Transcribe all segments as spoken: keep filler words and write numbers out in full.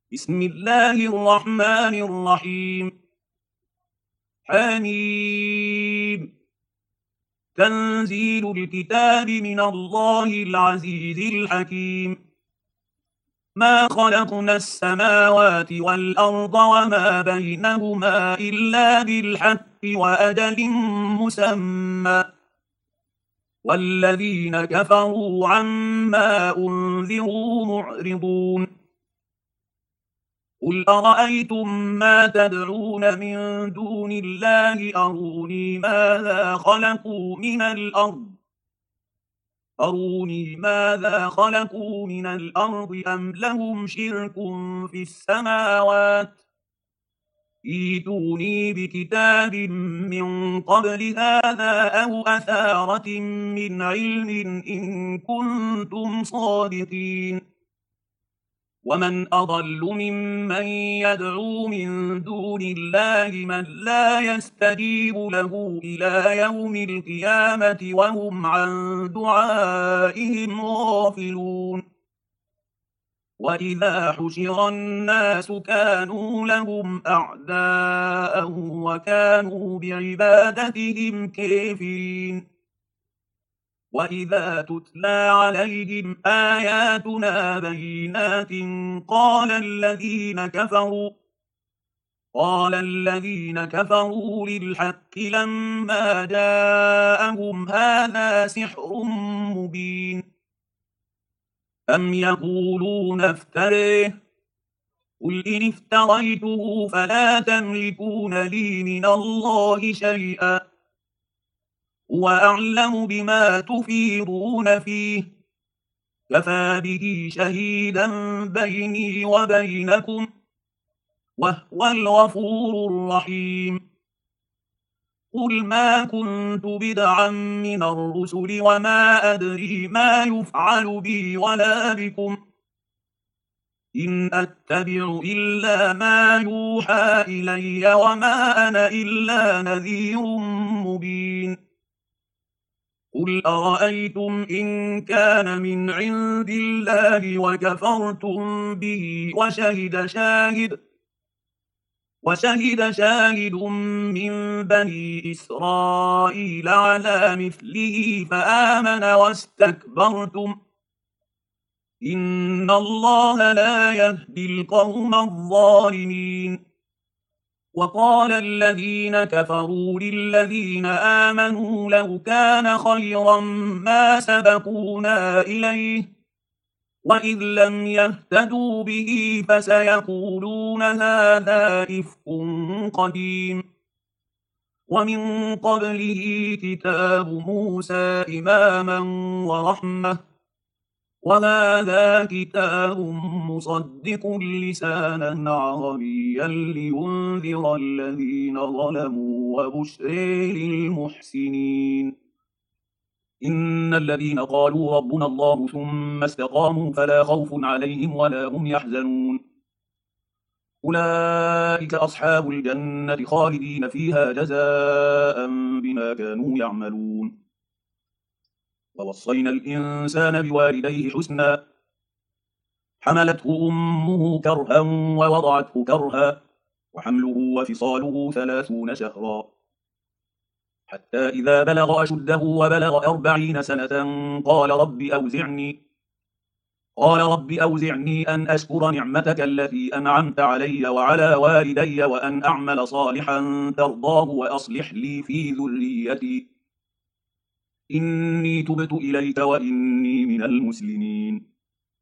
بسم الله الرحمن الرحيم. حميم. تنزيل الكتاب من الله العزيز الحكيم. ما خلقنا السماوات والأرض وما بينهما إلا بالحق وأجل مسمى، والذين كفروا عما أنذروا معرضون. قل أرأيتم ما تدعون من دون الله أروني ماذا خلقوا من الأرض أروني ماذا خلقوا من الأرض أم لهم شرك في السماوات، ائتوني بكتاب من قبل هذا أو أثارة من علم إن كنتم صادقين. ومن أضل ممن يدعو من دون الله من لا يستجيب له إلى يوم القيامة وهم عن دعائهم غافلون. وإذا حشر الناس كانوا لهم أعداء وكانوا بعبادتهم كافرين. وإذا تتلى عليهم آياتنا بينات قال الذين كفروا قال الذين كفروا للحق لما جاءهم هذا سحر مبين. أم يقولون افتريه، قل إن افتريته فلا تملكون لي من الله شيئا، هو أعلم بما تفيضون فيه، كفى به شهيدا بيني وبينكم، وهو الغفور الرحيم. قل ما كنت بدعا من الرسل وما أدري ما يفعل بي ولا بكم، إن أتبع إلا ما يوحى إلي وما أنا إلا نذير مبين. قل أرأيتم إن كان من عند الله وكفرتم به وشهد شاهد وشهد شاهد من بني إسرائيل على مثله فآمن واستكبرتم، إن الله لا يهدي القوم الظالمين. وقال الذين كفروا للذين آمنوا لو كان خيرا ما سبقونا إليه، وإذ لم يهتدوا به فسيقولون هذا إفك قديم. ومن قبله كتاب موسى إماما ورحمة، وهذا كتاب مصدق لسانا عربيا لينذر الذين ظلموا وبشر للمحسنين. إن الذين قالوا ربنا الله ثم استقاموا فلا خوف عليهم ولا هم يحزنون، أولئك أصحاب الجنة خالدين فيها جزاء بما كانوا يعملون. ووصينا الإنسان بوالديه حسنا، حملته أمه كرها ووضعته كرها، وحمله وفصاله ثلاثون شهرا، حتى إذا بلغ أشده وبلغ أربعين سنة قال رب أوزعني قال رب أوزعني أن أشكر نعمتك التي أنعمت علي وعلى والدي وأن أعمل صالحا ترضاه وأصلح لي في ذريتي إني تبت إليك وإني من المسلمين.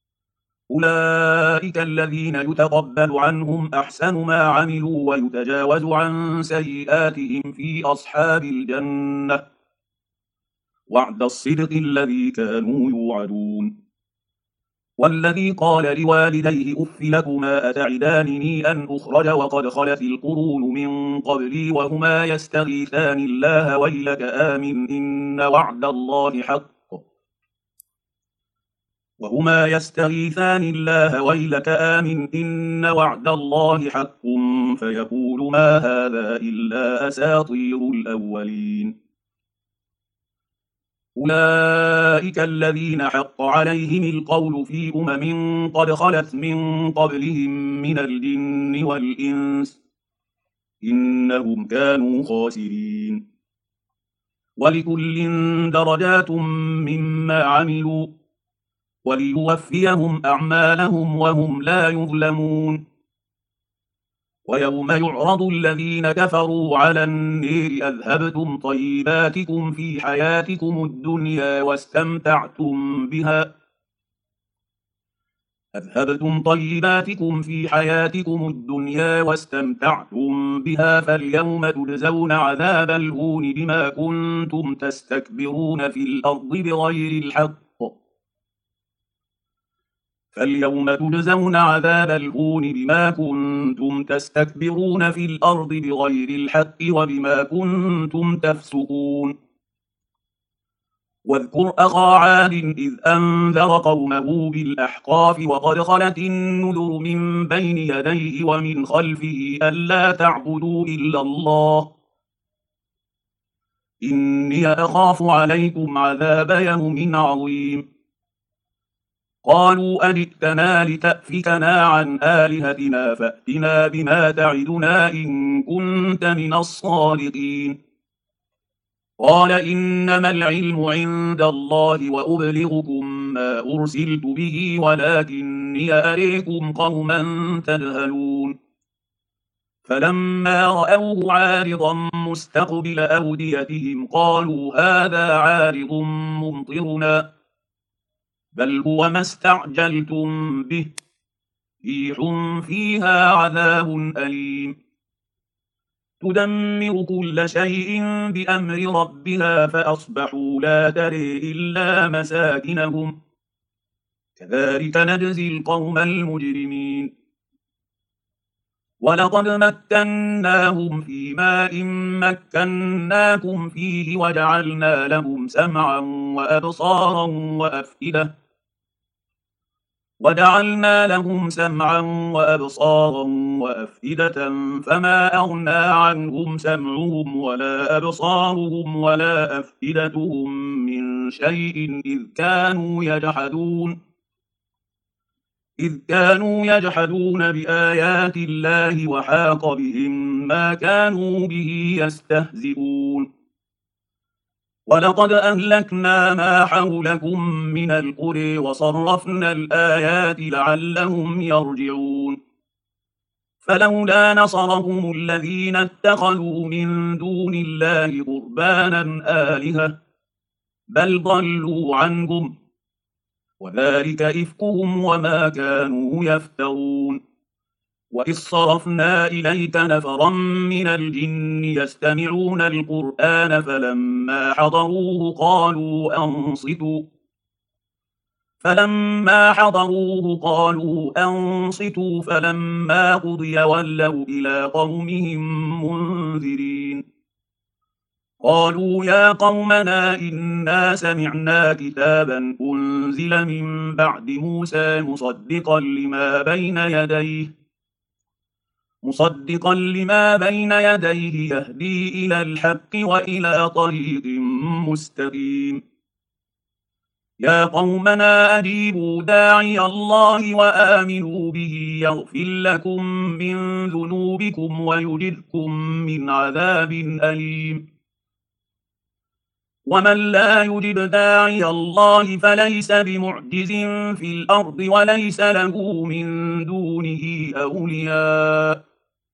أولئك الذين يتقبل عنهم أحسن ما عملوا ويتجاوز عن سيئاتهم في أصحاب الجنة، وعد الصدق الذي كانوا يوعدون. والذي قال لوالديه أف لكما أتعدانني أن أخرج وقد خلت القرون من قبلي وهما يستغيثان الله ويلك آمن إن وعد الله حق وهما يستغيثان الله ويلك آمن إن وعد الله حق فيقول ما هذا إلا أساطير الأولين. أولئك الذين حق عليهم القول في أمم قد خلت من قبلهم من الجن والإنس إنهم كانوا خاسرين. ولكل درجات مما عملوا وليوفيهم أعمالهم وهم لا يظلمون. ويوم يعرض الذين كفروا على النير أذهبتم طيباتكم في حياتكم الدنيا واستمتعتم بها أذهبتم طيباتكم في حياتكم الدنيا واستمتعتم بها فاليوم تجزون عذاب الهون بما كنتم تستكبرون في الأرض بغير الحق فاليوم تجزون عذاب الهون بما كنتم تستكبرون في الأرض بغير الحق وبما كنتم تفسقون. واذكر أخا عاد إذ أنذر قومه بالأحقاف وقد خلت النذر من بين يديه ومن خلفه ألا تعبدوا إلا الله إني أخاف عليكم عذاب يوم عظيم. قالوا أجئتنا لتأفكنا عن آلهتنا فأتنا بما تعدنا إن كنت من الصادقين. قال إنما العلم عند الله وأبلغكم ما أرسلت به ولكني أريكم قوما تجهلون. فلما رأوه عارضا مستقبل أوديتهم قالوا هذا عارض ممطرنا بل هو ما استعجلتم به ريح فيها عذاب أليم تدمر كل شيء بأمر ربها فأصبحوا لا تري إلا مساكنهم كذلك نجزي القوم المجرمين. ولقد مكناهم في ماء مكناكم فيه وجعلنا لهم سمعا وأبصارا وأفئدة وجعلنا لهم سمعا وأبصارا وأفئدة فما أغنى عنهم سمعهم ولا أبصارهم ولا أفئدتهم من شيء إذ كانوا يجحدون إذ كانوا يجحدون بآيات الله وحاق بهم ما كانوا به يستهزئون. ولقد أهلكنا ما حولكم من القرى وصرفنا الآيات لعلهم يرجعون. فلولا نصرهم الذين اتخذوا من دون الله قربانا آلهة بل ضلوا عنهم وذلك إفكهم وما كانوا يفترون. وإذ صرفنا إليك نفرا من الجن يستمعون القرآن فلما حضروه قالوا أنصتوا فلما حضروه قالوا أنصتوا فلما قضي ولوا إلى قومهم منذرين. قالوا يا قومنا إنا سمعنا كتابا أنزل من بعد موسى مصدقا لما بين يديه مصدقا لما بين يديه يهدي إلى الحق وإلى طريق مستقيم. يا قومنا أجيبوا داعي الله وآمنوا به يغفر لكم من ذنوبكم ويجركم من عذاب أليم. ومن لا يجب داعي الله فليس بمعجز في الأرض وليس له من دونه أولياء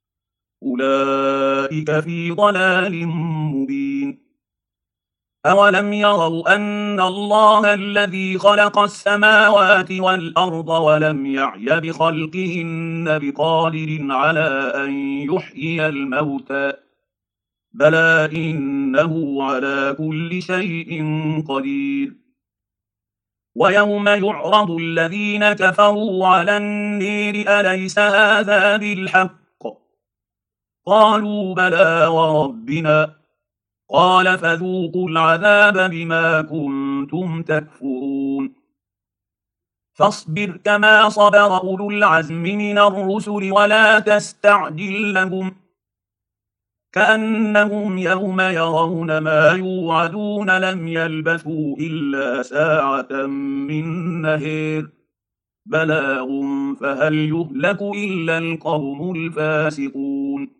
أولئك في ضلال مبين. أولم يروا أن الله الذي خلق السماوات والأرض ولم يعي بخلقهن بقادر على أن يحيي الموتى بلى إنه على كل شيء قدير. ويوم يعرض الذين كفروا على النير أليس هذا بالحق قالوا بلى وربنا قال فذوقوا العذاب بما كنتم تكفرون. فاصبر كما صبر أولو العزم من الرسل ولا تستعجل لهم كأنهم يوم يرون ما يوعدون لم يلبثوا إلا ساعة من نهير بلاغ فهل يهلك إلا القوم الفاسقون.